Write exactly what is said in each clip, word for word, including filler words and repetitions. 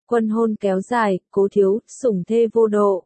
Quân hôn kéo dài, cố thiếu, sủng thê vô độ.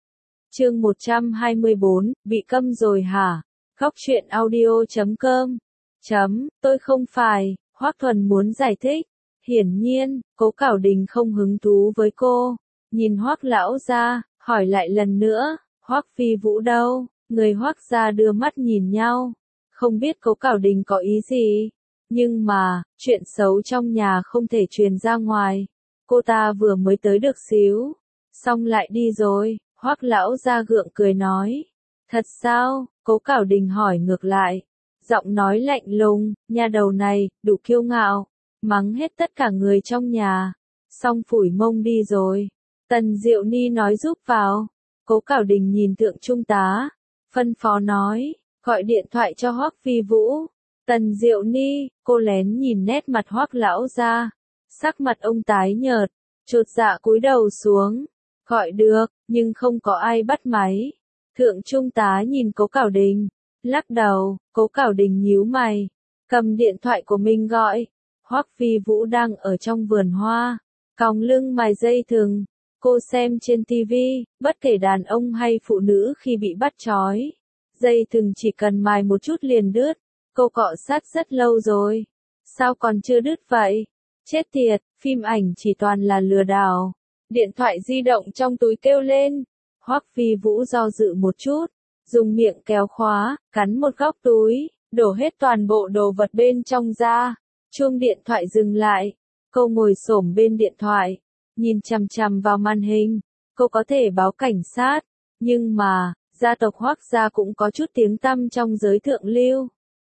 Chương một trăm hai mươi bốn, bị câm rồi hả? Góc truyện audio chấm com. Chấm, tôi không phải, Hoắc Thuần muốn giải thích. Hiển nhiên, Cố Cảo Đình không hứng thú với cô. Nhìn Hoắc lão gia, hỏi lại lần nữa, Hoắc Phi Vũ đâu? Người Hoắc gia đưa mắt nhìn nhau. Không biết Cố Cảo Đình có ý gì. Nhưng mà, chuyện xấu trong nhà không thể truyền ra ngoài. Cô ta vừa mới tới được xíu. Xong lại đi rồi, Hoắc lão gia gượng cười nói. Thật sao? Cố Cảo Đình hỏi ngược lại. Giọng nói lạnh lùng, nhà đầu này, đủ kiêu ngạo. Mắng hết tất cả người trong nhà. Xong phủi mông đi rồi. Tần Diệu Ni nói giúp vào. Cố Cảo Đình nhìn Thượng Trung tá. Phân phó nói, gọi điện thoại cho Hoắc Phi Vũ. Tần Diệu Ni, cô lén nhìn nét mặt Hoắc lão gia. Sắc mặt ông tái nhợt, chột dạ cúi đầu xuống. Gọi được, nhưng không có ai bắt máy. Thượng Trung tá nhìn Cố Cảo Đình, lắc đầu. Cố Cảo Đình nhíu mày, cầm điện thoại của mình gọi. Hoắc Phi Vũ đang ở trong vườn hoa, còng lưng mài dây thừng. Cô xem trên tivi, bất kể đàn ông hay phụ nữ khi bị bắt trói, dây thừng chỉ cần mài một chút liền đứt. Cô cọ sát rất lâu rồi, sao còn chưa đứt vậy? Chết tiệt, phim ảnh chỉ toàn là lừa đảo. Điện thoại di động trong túi kêu lên. Hoắc Phi Vũ do dự một chút, dùng miệng kéo khóa, cắn một góc túi, đổ hết toàn bộ đồ vật bên trong ra. Chuông điện thoại dừng lại. Cô ngồi xổm bên điện thoại, nhìn chằm chằm vào màn hình. Cô có thể báo cảnh sát, nhưng mà, gia tộc Hoắc gia cũng có chút tiếng tăm trong giới thượng lưu.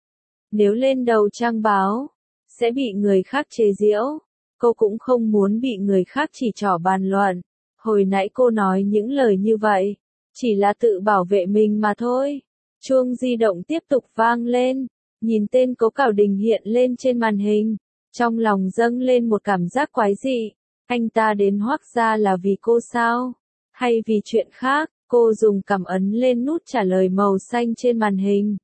Nếu lên đầu trang báo, sẽ bị người khác chế giễu. Cô cũng không muốn bị người khác chỉ trỏ bàn luận. Hồi nãy cô nói những lời như vậy, chỉ là tự bảo vệ mình mà thôi. Chuông di động tiếp tục vang lên. Nhìn tên Cố Cảo Đình hiện lên trên màn hình, trong lòng dâng lên một cảm giác quái dị. Anh ta đến Hoắc gia là vì cô sao? Hay vì chuyện khác? Cô dùng cảm ấn lên nút trả lời màu xanh trên màn hình.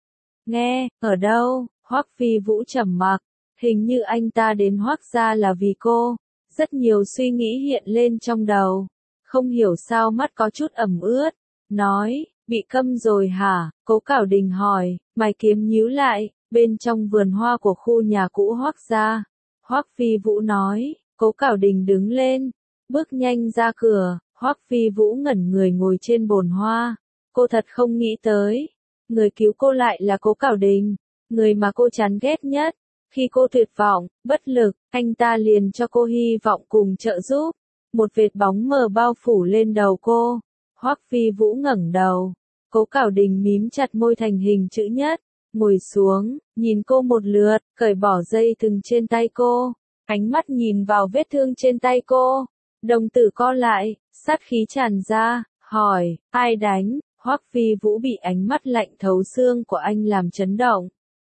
Nghe, ở đâu? Hoắc Phi Vũ trầm mặc. Hình như anh ta đến Hoắc gia là vì cô. Rất nhiều suy nghĩ hiện lên trong đầu. Không hiểu sao mắt có chút ẩm ướt. Nói, bị câm rồi hả? Cố Cảo Đình hỏi, mày kiếm nhíu lại, bên trong vườn hoa của khu nhà cũ Hoắc gia. Hoắc Phi Vũ nói. Cố Cảo Đình đứng lên, bước nhanh ra cửa. Hoắc Phi Vũ ngẩn người ngồi trên bồn hoa. Cô thật không nghĩ tới, người cứu cô lại là Cố Cảo Đình, người mà cô chán ghét nhất. Khi cô tuyệt vọng, bất lực, anh ta liền cho cô hy vọng cùng trợ giúp. Một vệt bóng mờ bao phủ lên đầu cô. Hoắc Phi Vũ ngẩng đầu. Cố Cảo Đình mím chặt môi thành hình chữ nhất, ngồi xuống, nhìn cô một lượt, cởi bỏ dây thừng trên tay cô. Ánh mắt nhìn vào vết thương trên tay cô. Đồng tử co lại, sát khí tràn ra, hỏi, ai đánh? Hoắc Phi Vũ bị ánh mắt lạnh thấu xương của anh làm chấn động.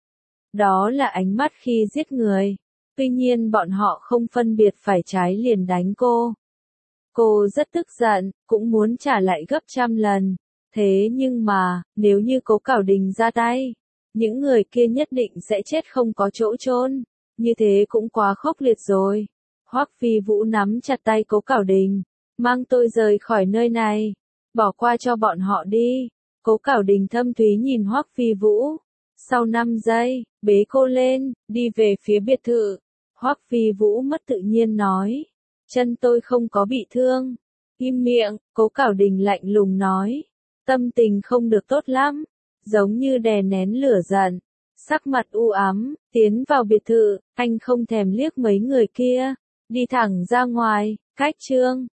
Đó là ánh mắt khi giết người. Tuy nhiên bọn họ không phân biệt phải trái liền đánh cô. Cô rất tức giận, cũng muốn trả lại gấp trăm lần. Thế nhưng mà, nếu như Cố Cảo Đình ra tay, những người kia nhất định sẽ chết không có chỗ chôn. Như thế cũng quá khốc liệt rồi. Hoắc Phi Vũ nắm chặt tay Cố Cảo Đình. Mang tôi rời khỏi nơi này. Bỏ qua cho bọn họ đi. Cố Cảo Đình thâm thúy nhìn Hoắc Phi Vũ. Sau năm giây, bế cô lên, đi về phía biệt thự. Hoắc Phi Vũ mất tự nhiên nói. Chân tôi không có bị thương. Im miệng, Cố Cảo Đình lạnh lùng nói. Tâm tình không được tốt lắm. Giống như đè nén lửa giận. Sắc mặt u ám, tiến vào biệt thự, anh không thèm liếc mấy người kia. Đi thẳng ra ngoài, cách chương.